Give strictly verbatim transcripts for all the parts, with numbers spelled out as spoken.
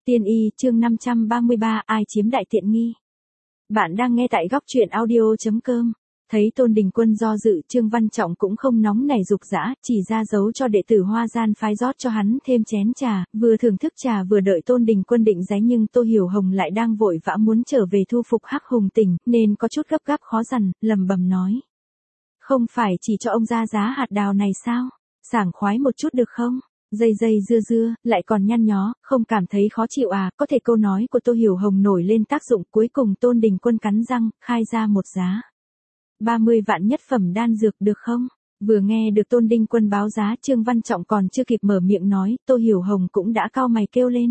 Tiên y chương năm trăm ba mươi ba, ai chiếm đại tiện nghi. Bạn đang nghe tại góc truyện audio.com. Thấy Tôn Đình Quân do dự, Trương Văn Trọng cũng không nóng nảy dục dã, chỉ ra dấu cho đệ tử Hoa Gian phái rót cho hắn thêm chén trà, vừa thưởng thức trà vừa đợi Tôn Đình Quân định giấy, nhưng Tô Hiểu Hồng lại đang vội vã muốn trở về thu phục Hắc Hùng Tỉnh, nên có chút gấp gáp khó dằn, lầm bầm nói: "Không phải chỉ cho ông ra giá hạt đào này sao? Sảng khoái một chút được không? Dây dây dưa dưa, lại còn nhăn nhó, không cảm thấy khó chịu à?" Có thể câu nói của Tô Hiểu Hồng nổi lên tác dụng, cuối cùng Tôn Đình Quân cắn răng, khai ra một giá. ba mươi vạn nhất phẩm đan dược được không? Vừa nghe được Tôn Đình Quân báo giá, Trương Văn Trọng còn chưa kịp mở miệng nói, Tô Hiểu Hồng cũng đã cau mày kêu lên: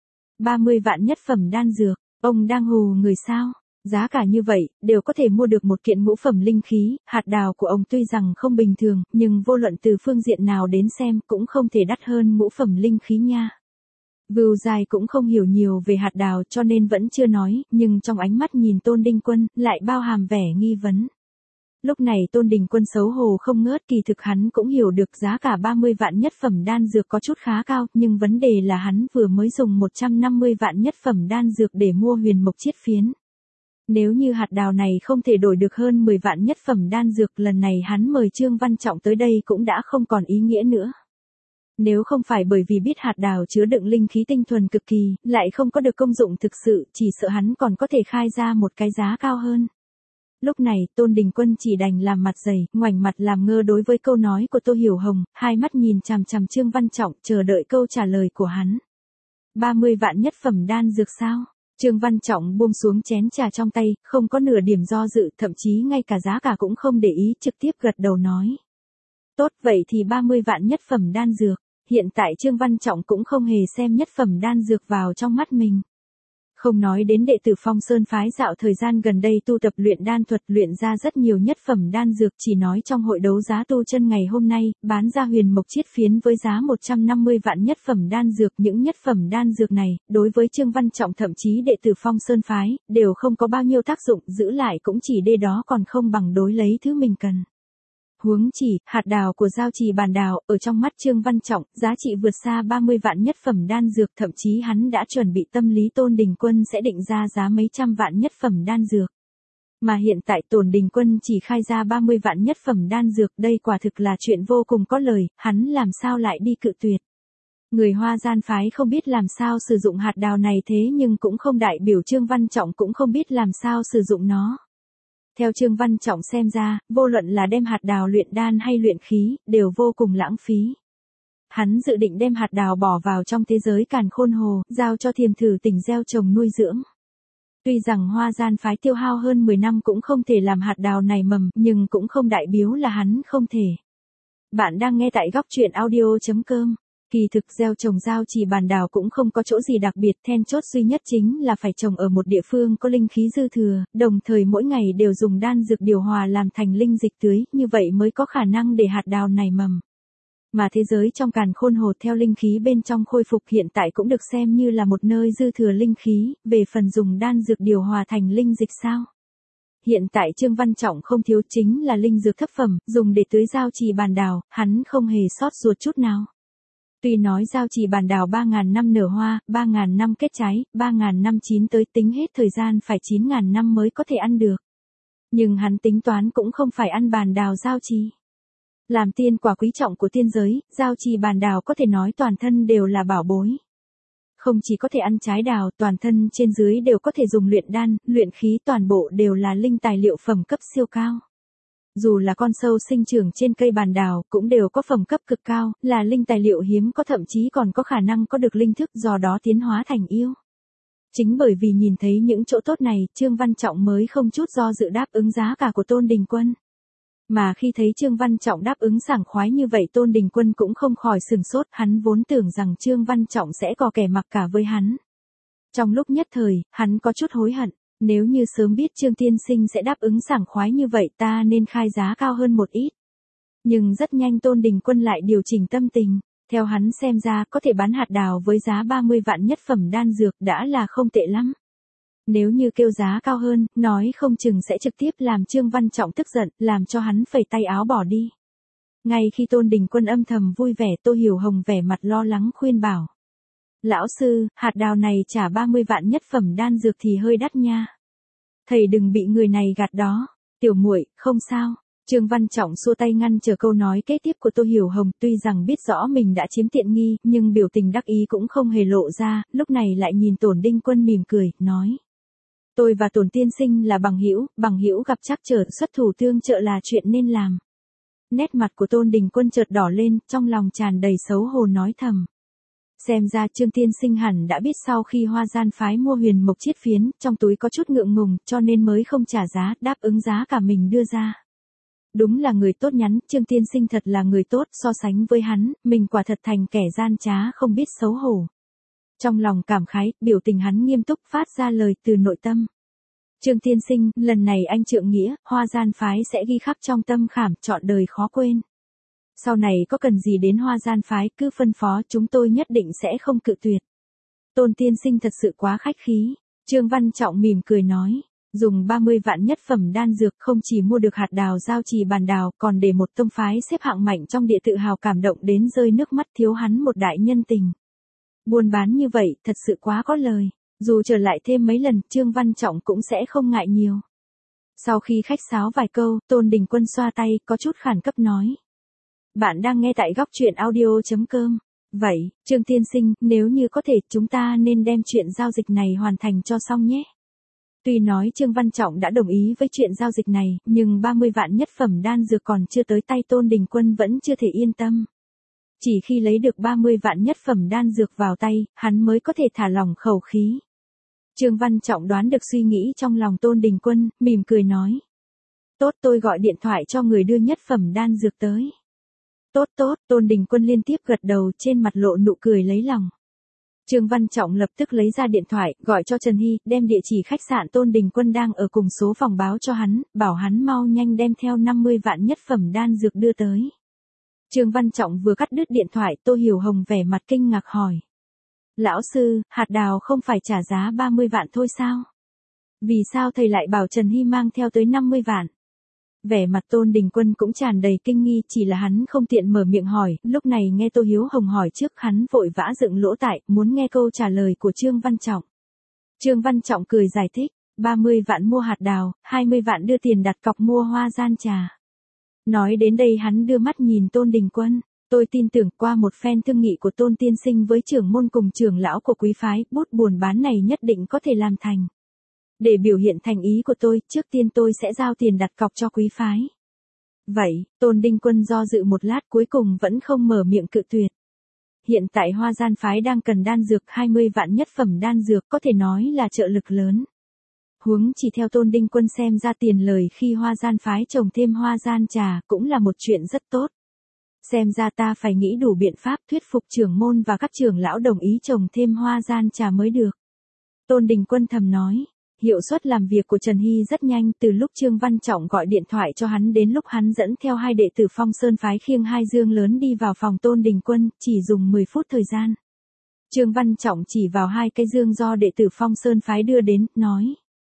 ba mươi vạn nhất phẩm đan dược, ông đang hù người sao? Giá cả như vậy, đều có thể mua được một kiện ngũ phẩm linh khí, hạt đào của ông tuy rằng không bình thường, nhưng vô luận từ phương diện nào đến xem cũng không thể đắt hơn ngũ phẩm linh khí nha. Vưu Dài cũng không hiểu nhiều về hạt đào cho nên vẫn chưa nói, nhưng trong ánh mắt nhìn Tôn Đình Quân, lại bao hàm vẻ nghi vấn. Lúc này Tôn Đình Quân xấu hổ không ngớt, kỳ thực hắn cũng hiểu được giá cả ba mươi vạn nhất phẩm đan dược có chút khá cao, nhưng vấn đề là hắn vừa mới dùng một trăm năm mươi vạn nhất phẩm đan dược để mua huyền mộc chiết phiến. Nếu như hạt đào này không thể đổi được hơn mười vạn nhất phẩm đan dược, lần này hắn mời Trương Văn Trọng tới đây cũng đã không còn ý nghĩa nữa. Nếu không phải bởi vì biết hạt đào chứa đựng linh khí tinh thuần cực kỳ, lại không có được công dụng thực sự, chỉ sợ hắn còn có thể khai ra một cái giá cao hơn. Lúc này, Tôn Đình Quân chỉ đành làm mặt dày, ngoảnh mặt làm ngơ đối với câu nói của Tô Hiểu Hồng, hai mắt nhìn chằm chằm Trương Văn Trọng, chờ đợi câu trả lời của hắn. ba mươi vạn nhất phẩm đan dược sao? Trương Văn Trọng buông xuống chén trà trong tay, không có nửa điểm do dự, thậm chí ngay cả giá cả cũng không để ý, trực tiếp gật đầu nói: "Tốt, vậy thì ba mươi vạn nhất phẩm đan dược." Hiện tại Trương Văn Trọng cũng không hề xem nhất phẩm đan dược vào trong mắt mình. Không nói đến đệ tử Phong Sơn phái dạo thời gian gần đây tu tập luyện đan thuật, luyện ra rất nhiều nhất phẩm đan dược, chỉ nói trong hội đấu giá tu chân ngày hôm nay, bán ra huyền mộc chiết phiến với giá một trăm năm mươi vạn nhất phẩm đan dược, những nhất phẩm đan dược này, đối với Trương Văn Trọng thậm chí đệ tử Phong Sơn phái, đều không có bao nhiêu tác dụng, giữ lại cũng chỉ đê đó còn không bằng đối lấy thứ mình cần. Huống chỉ, hạt đào của Giao Trì Bàn Đào, ở trong mắt Trương Văn Trọng, giá trị vượt xa ba mươi vạn nhất phẩm đan dược, thậm chí hắn đã chuẩn bị tâm lý Tôn Đình Quân sẽ định ra giá mấy trăm vạn nhất phẩm đan dược. Mà hiện tại Tôn Đình Quân chỉ khai ra ba mươi vạn nhất phẩm đan dược, đây quả thực là chuyện vô cùng có lời, hắn làm sao lại đi cự tuyệt. Người Hoa Gian phái không biết làm sao sử dụng hạt đào này, thế nhưng cũng không đại biểu Trương Văn Trọng cũng không biết làm sao sử dụng nó. Theo Trương Văn Trọng xem ra, vô luận là đem hạt đào luyện đan hay luyện khí, đều vô cùng lãng phí. Hắn dự định đem hạt đào bỏ vào trong thế giới càn khôn hồ, giao cho Thiềm Thử Tỉnh gieo trồng nuôi dưỡng. Tuy rằng Hoa Gian phái tiêu hao hơn mười năm cũng không thể làm hạt đào này mầm, nhưng cũng không đại biểu là hắn không thể. Bạn đang nghe tại góc truyện audio.com. Kỳ thực gieo trồng Giao Trì Bàn Đào cũng không có chỗ gì đặc biệt, then chốt duy nhất chính là phải trồng ở một địa phương có linh khí dư thừa, đồng thời mỗi ngày đều dùng đan dược điều hòa làm thành linh dịch tưới, như vậy mới có khả năng để hạt đào này mầm. Mà thế giới trong càn khôn hồ theo linh khí bên trong khôi phục hiện tại cũng được xem như là một nơi dư thừa linh khí, về phần dùng đan dược điều hòa thành linh dịch sao? Hiện tại Trương Văn Trọng không thiếu chính là linh dược thấp phẩm, dùng để tưới Giao Trì Bàn Đào, hắn không hề sót ruột chút nào. Tuy nói Giao Trì Bàn Đào ba ngàn năm nở hoa, ba ngàn năm kết trái, ba ngàn năm chín tới, tính hết thời gian phải chín ngàn năm mới có thể ăn được. Nhưng hắn tính toán cũng không phải ăn bàn đào Giao Trì. Làm tiên quả quý trọng của tiên giới, Giao Trì Bàn Đào có thể nói toàn thân đều là bảo bối. Không chỉ có thể ăn trái đào, toàn thân trên dưới đều có thể dùng luyện đan, luyện khí, toàn bộ đều là linh tài liệu phẩm cấp siêu cao. Dù là con sâu sinh trưởng trên cây bàn đào, cũng đều có phẩm cấp cực cao, là linh tài liệu hiếm có, thậm chí còn có khả năng có được linh thức, do đó tiến hóa thành yêu. Chính bởi vì nhìn thấy những chỗ tốt này, Trương Văn Trọng mới không chút do dự đáp ứng giá cả của Tôn Đình Quân. Mà khi thấy Trương Văn Trọng đáp ứng sảng khoái như vậy, Tôn Đình Quân cũng không khỏi sửng sốt, hắn vốn tưởng rằng Trương Văn Trọng sẽ có kẻ mặc cả với hắn. Trong lúc nhất thời, hắn có chút hối hận. Nếu như sớm biết Trương tiên sinh sẽ đáp ứng sảng khoái như vậy, ta nên khai giá cao hơn một ít. Nhưng rất nhanh Tôn Đình Quân lại điều chỉnh tâm tình, theo hắn xem ra có thể bán hạt đào với giá ba mươi vạn nhất phẩm đan dược đã là không tệ lắm. Nếu như kêu giá cao hơn, nói không chừng sẽ trực tiếp làm Trương Văn Trọng tức giận, làm cho hắn phẩy tay áo bỏ đi. Ngay khi Tôn Đình Quân âm thầm vui vẻ, Tô Hiểu Hồng vẻ mặt lo lắng khuyên bảo: Lão sư, hạt đào này trả ba mươi vạn nhất phẩm đan dược thì hơi đắt nha. Thầy đừng bị người này gạt đó. Tiểu muội, không sao. Trương Văn Trọng xua tay ngăn chờ câu nói kế tiếp của Tô Hiểu Hồng, tuy rằng biết rõ mình đã chiếm tiện nghi, nhưng biểu tình đắc ý cũng không hề lộ ra, lúc này lại nhìn Tổn Đinh Quân mỉm cười, nói. Tôi và Tổn tiên sinh là bằng hữu, bằng hữu gặp trắc trở, xuất thủ tương trợ là chuyện nên làm. Nét mặt của Tôn Đình Quân chợt đỏ lên, trong lòng tràn đầy xấu hổ nói thầm. Xem ra Trương tiên sinh hẳn đã biết sau khi Hoa Gian phái mua huyền mộc chiết phiến, trong túi có chút ngượng ngùng, cho nên mới không trả giá, đáp ứng giá cả mình đưa ra. Đúng là người tốt nhắn, Trương tiên sinh thật là người tốt, so sánh với hắn, mình quả thật thành kẻ gian trá không biết xấu hổ. Trong lòng cảm khái, biểu tình hắn nghiêm túc phát ra lời từ nội tâm. Trương tiên sinh, lần này anh trượng nghĩa, Hoa Gian phái sẽ ghi khắc trong tâm khảm, trọn đời khó quên. Sau này có cần gì đến Hoa Gian phái cứ phân phó, chúng tôi nhất định sẽ không cự tuyệt. Tôn tiên sinh thật sự quá khách khí. Trương Văn Trọng mỉm cười nói. Dùng ba mươi vạn nhất phẩm đan dược không chỉ mua được hạt đào giao trì bàn đào, còn để một tông phái xếp hạng mạnh trong địa tự hào cảm động đến rơi nước mắt, thiếu hắn một đại nhân tình. Buôn bán như vậy, thật sự quá có lời. Dù trở lại thêm mấy lần, Trương Văn Trọng cũng sẽ không ngại nhiều. Sau khi khách sáo vài câu, Tôn Đình Quân xoa tay, có chút khản cấp nói. Bạn đang nghe tại góc truyện audio chấm com. Vậy, Trương tiên sinh, nếu như có thể, chúng ta nên đem chuyện giao dịch này hoàn thành cho xong nhé. Tuy nói Trương Văn Trọng đã đồng ý với chuyện giao dịch này, nhưng ba mươi vạn nhất phẩm đan dược còn chưa tới tay Tôn Đình Quân vẫn chưa thể yên tâm. Chỉ khi lấy được ba mươi vạn nhất phẩm đan dược vào tay, hắn mới có thể thả lỏng khẩu khí. Trương Văn Trọng đoán được suy nghĩ trong lòng Tôn Đình Quân, mỉm cười nói. Tốt, tôi gọi điện thoại cho người đưa nhất phẩm đan dược tới. Tốt tốt, Tôn Đình Quân liên tiếp gật đầu, trên mặt lộ nụ cười lấy lòng. Trương Văn Trọng lập tức lấy ra điện thoại, gọi cho Trần Hy, đem địa chỉ khách sạn Tôn Đình Quân đang ở cùng số phòng báo cho hắn, bảo hắn mau nhanh đem theo năm mươi vạn nhất phẩm đan dược đưa tới. Trương Văn Trọng vừa cắt đứt điện thoại, Tô Hiểu Hồng vẻ mặt kinh ngạc hỏi. Lão sư, hạt đào không phải trả giá ba mươi vạn thôi sao? Vì sao thầy lại bảo Trần Hy mang theo tới năm mươi vạn? Vẻ mặt Tôn Đình Quân cũng tràn đầy kinh nghi, chỉ là hắn không tiện mở miệng hỏi, lúc này nghe Tô Hiếu Hồng hỏi trước, hắn vội vã dựng lỗ tai, muốn nghe câu trả lời của Trương Văn Trọng. Trương Văn Trọng cười giải thích, ba mươi vạn mua hạt đào, hai mươi vạn đưa tiền đặt cọc mua Hoa Gian trà. Nói đến đây hắn đưa mắt nhìn Tôn Đình Quân, tôi tin tưởng qua một phen thương nghị của Tôn tiên sinh với trưởng môn cùng trưởng lão của quý phái, bút buôn bán này nhất định có thể làm thành. Để biểu hiện thành ý của tôi, trước tiên tôi sẽ giao tiền đặt cọc cho quý phái. Vậy, Tôn Đình Quân do dự một lát cuối cùng vẫn không mở miệng cự tuyệt. Hiện tại Hoa Gian phái đang cần đan dược hai mươi vạn nhất phẩm đan dược, có thể nói là trợ lực lớn. Huống chỉ theo Tôn Đình Quân xem ra tiền lời khi Hoa Gian phái trồng thêm Hoa Gian trà cũng là một chuyện rất tốt. Xem ra ta phải nghĩ đủ biện pháp thuyết phục trưởng môn và các trưởng lão đồng ý trồng thêm Hoa Gian trà mới được. Tôn Đình Quân thầm nói. Hiệu suất làm việc của Trần Hy rất nhanh, từ lúc Trương Văn Trọng gọi điện thoại cho hắn đến lúc hắn dẫn theo hai đệ tử Phong Sơn phái khiêng hai dương lớn đi vào phòng Tôn Đình Quân, chỉ dùng mười phút thời gian. Trương Văn Trọng chỉ vào hai cái dương do đệ tử Phong Sơn phái đưa đến, nói.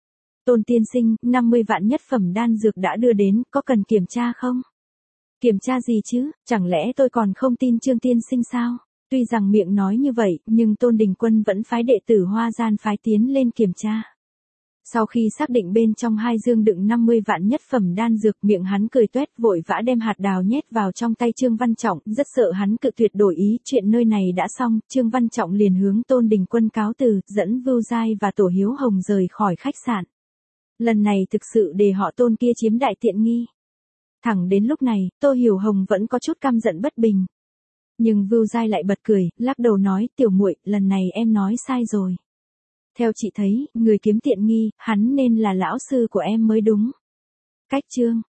Tôn tiên sinh, năm mươi vạn nhất phẩm đan dược đã đưa đến, có cần kiểm tra không? Kiểm tra gì chứ, chẳng lẽ tôi còn không tin Trương tiên sinh sao? Tuy rằng miệng nói như vậy, nhưng Tôn Đình Quân vẫn phái đệ tử Hoa Gian phái tiến lên kiểm tra. Sau khi xác định bên trong hai dương đựng năm mươi vạn nhất phẩm đan dược, miệng hắn cười tuét, vội vã đem hạt đào nhét vào trong tay Trương Văn Trọng, rất sợ hắn cự tuyệt đổi ý, chuyện nơi này đã xong, Trương Văn Trọng liền hướng Tôn Đình Quân cáo từ, dẫn Vưu Giai và Tổ Hiếu Hồng rời khỏi khách sạn. Lần này thực sự để họ Tôn kia chiếm đại tiện nghi. Thẳng đến lúc này, Tô Hiểu Hồng vẫn có chút căm giận bất bình. Nhưng Vưu Giai lại bật cười, lắc đầu nói, tiểu muội, lần này em nói sai rồi. Theo chị thấy, người kiếm tiện nghi, hắn nên là lão sư của em mới đúng. Cách chương